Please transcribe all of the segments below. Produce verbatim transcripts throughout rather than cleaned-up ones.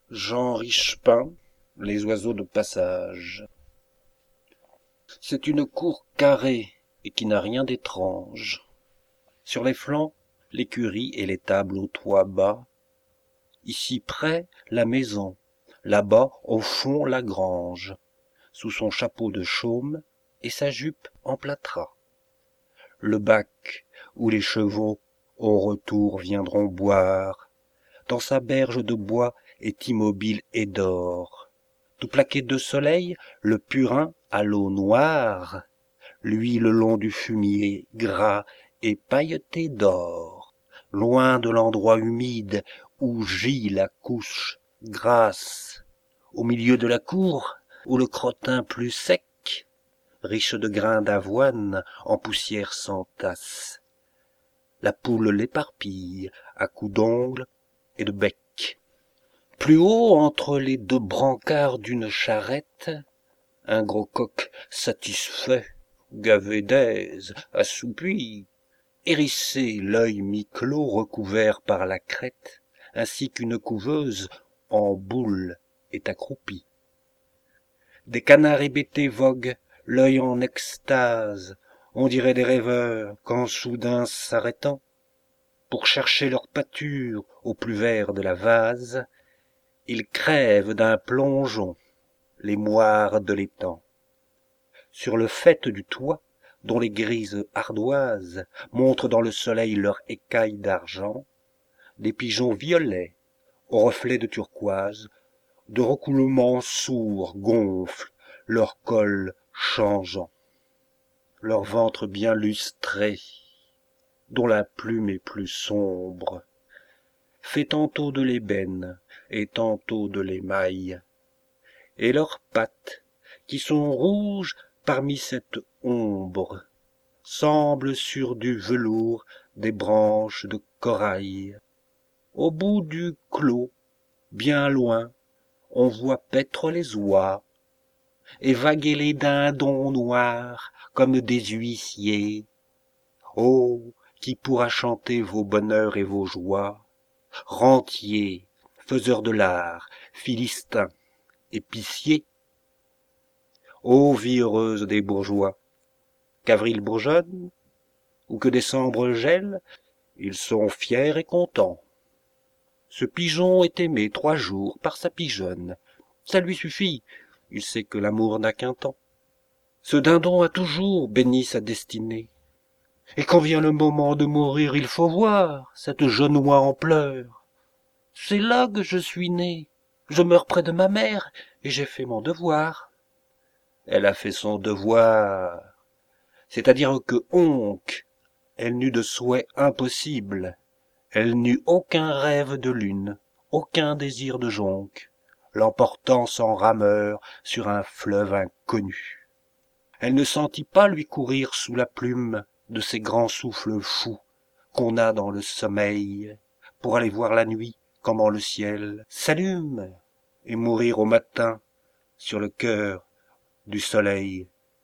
Jean Richepin, les oiseaux de passage. C'est une cour carrée et qui n'a rien d'étrange. Sur les flancs, l'écurie et les tables au toit bas. Ici près, la maison, là-bas, au fond, la grange, sous son chapeau de chaume et sa jupe en plâtras. Le bac où les chevaux au retour viendront boire, dans sa berge de bois est immobile et d'or. Tout plaqué de soleil, le purin à l'eau noire, lui le long du fumier gras et pailleté d'or. Loin de l'endroit humide où gît la couche grasse, au milieu de la cour où le crottin plus sec, riche de grains d'avoine, en poussière s'entasse. La poule l'éparpille à coups d'ongles et de bec. Plus haut, entre les deux brancards d'une charrette, un gros coq satisfait, gavé d'aise, assoupi, hérissé, l'œil mi-clos recouvert par la crête, ainsi qu'une couveuse en boule est accroupie. Des canards hébétés voguent, l'œil en extase, on dirait des rêveurs quand soudain s'arrêtant, pour chercher leur pâture au plus vert de la vase, ils crèvent d'un plongeon les moires de l'étang. Sur le faîte du toit, dont les grises ardoises montrent dans le soleil leurs écailles d'argent, des pigeons violets, aux reflets de turquoise, de recoulements sourds gonflent leur col changeant. Leur ventre bien lustré, dont la plume est plus sombre, fait tantôt de l'ébène et tantôt de l'émail, et leurs pattes, qui sont rouges parmi cette ombre, semblent sur du velours des branches de corail. Au bout du clos, bien loin, on voit paître les oies, et vaguer les dindons noirs comme des huissiers. Oh, qui pourra chanter vos bonheurs et vos joies, rentiers, faiseurs de l'art, philistins, épiciers? Ô vie heureuse des bourgeois, qu'avril bourgeonne, ou que décembre gèle, ils sont fiers et contents. Ce pigeon est aimé trois jours par sa pigeonne, ça lui suffit, il sait que l'amour n'a qu'un temps. Ce dindon a toujours béni sa destinée, et quand vient le moment de mourir, il faut voir cette jeune oie en pleurs. C'est là que je suis né, je meurs près de ma mère, et j'ai fait mon devoir. Elle a fait son devoir, c'est-à-dire que onc, elle n'eut de souhait impossible, elle n'eut aucun rêve de lune, aucun désir de jonque, l'emportant sans rameur sur un fleuve inconnu. Elle ne sentit pas lui courir sous la plume de ces grands souffles fous qu'on a dans le sommeil, pour aller voir la nuit comment le ciel s'allume et mourir au matin sur le cœur du soleil.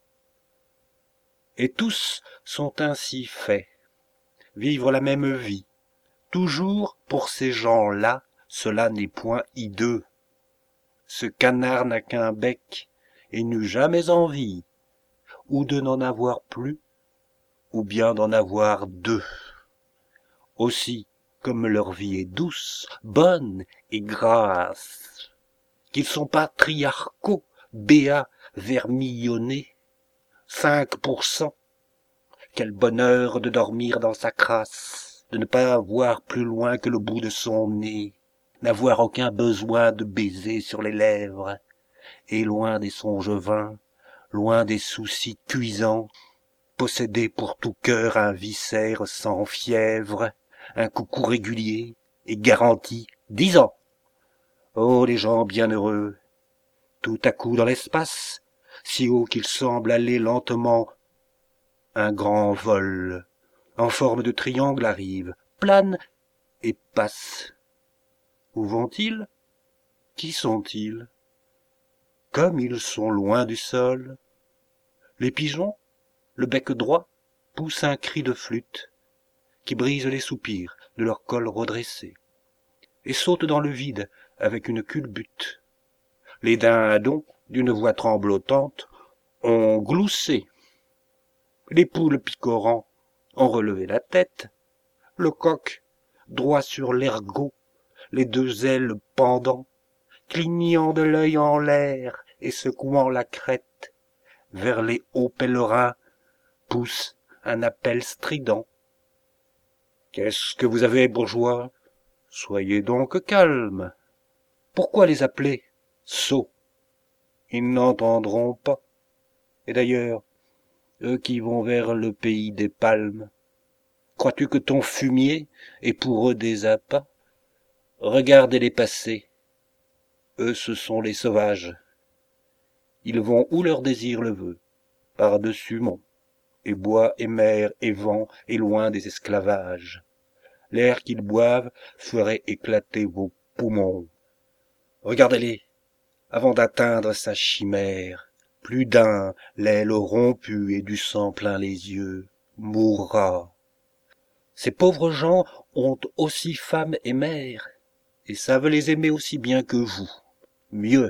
Et tous sont ainsi faits, vivre la même vie. Toujours pour ces gens-là, cela n'est point hideux. Ce canard n'a qu'un bec et n'eut jamais envie, ou de n'en avoir plus, ou bien d'en avoir deux. Aussi, comme leur vie est douce, bonne et grasse, qu'ils sont patriarcaux, béats, vermillonnés, cinq pour cent. Quel bonheur de dormir dans sa crasse, de ne pas voir plus loin que le bout de son nez, n'avoir aucun besoin de baiser sur les lèvres, et loin des songes vains, loin des soucis cuisants, posséder pour tout cœur un viscère sans fièvre, un coucou régulier et garanti dix ans. Oh, les gens bienheureux, tout à coup dans l'espace, si haut qu'il semble aller lentement, un grand vol en forme de triangle arrive, plane et passe. Où vont-ils? Qui sont-ils? Comme ils sont loin du sol, les pigeons, le bec droit, poussent un cri de flûte qui brise les soupirs de leur col redressé et sautent dans le vide avec une culbute. Les dindons, d'une voix tremblotante, ont gloussé. Les poules picorant ont relevé la tête. Le coq, droit sur l'ergot, les deux ailes pendant, clignant de l'œil en l'air et secouant la crête, vers les hauts pèlerins pousse un appel strident. Qu'est-ce que vous avez, bourgeois? Soyez donc calmes. Pourquoi les appeler sots? Ils n'entendront pas. Et d'ailleurs, eux qui vont vers le pays des palmes, crois-tu que ton fumier est pour eux des appâts? Regardez-les passer. Eux, ce sont les sauvages. Ils vont où leur désir le veut, par-dessus monts, et bois et mer et vent, et loin des esclavages. L'air qu'ils boivent ferait éclater vos poumons. Regardez-les, avant d'atteindre sa chimère, plus d'un, l'aile rompue et du sang plein les yeux, mourra. Ces pauvres gens ont aussi femme et mère, et savent les aimer aussi bien que vous, mieux.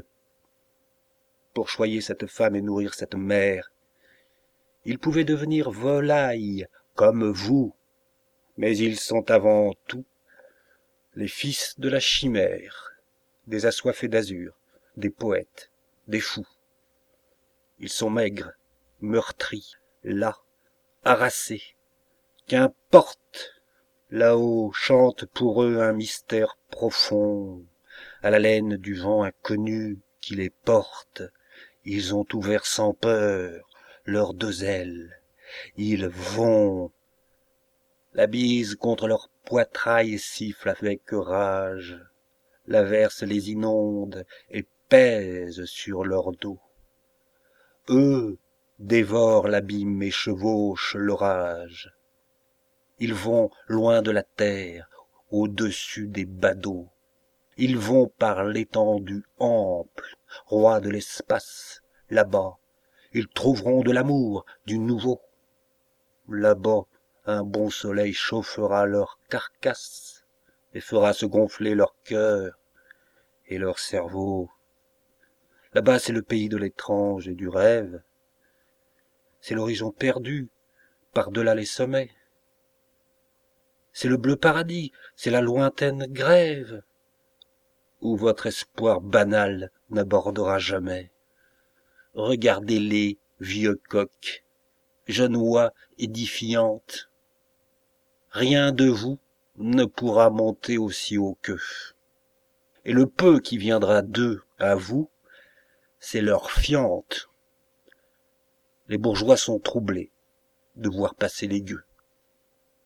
Pour choyer cette femme et nourrir cette mère, ils pouvaient devenir volailles comme vous, mais ils sont avant tout les fils de la chimère, des assoiffés d'azur, des poètes, des fous. Ils sont maigres, meurtris, las, harassés. Qu'importe, là-haut chante pour eux un mystère profond, à la laine du vent inconnu qui les porte. Ils ont ouvert sans peur leurs deux ailes, ils vont. La bise contre leur poitrail siffle avec rage, l'averse les inonde et pèse sur leur dos. Eux dévorent l'abîme et chevauchent l'orage. Ils vont loin de la terre, au-dessus des badauds. Ils vont par l'étendue ample, roi de l'espace. Là-bas, ils trouveront de l'amour, du nouveau. Là-bas, un bon soleil chauffera leur carcasse et fera se gonfler leur cœur et leur cerveau. Là-bas, c'est le pays de l'étrange et du rêve. C'est l'horizon perdu, par-delà les sommets. C'est le bleu paradis, c'est la lointaine grève, où votre espoir banal n'abordera jamais. Regardez-les, vieux coqs, jeunes oies édifiantes. Rien de vous ne pourra monter aussi haut qu'eux. Et le peu qui viendra d'eux à vous, c'est leur fiente. Les bourgeois sont troublés de voir passer les gueux.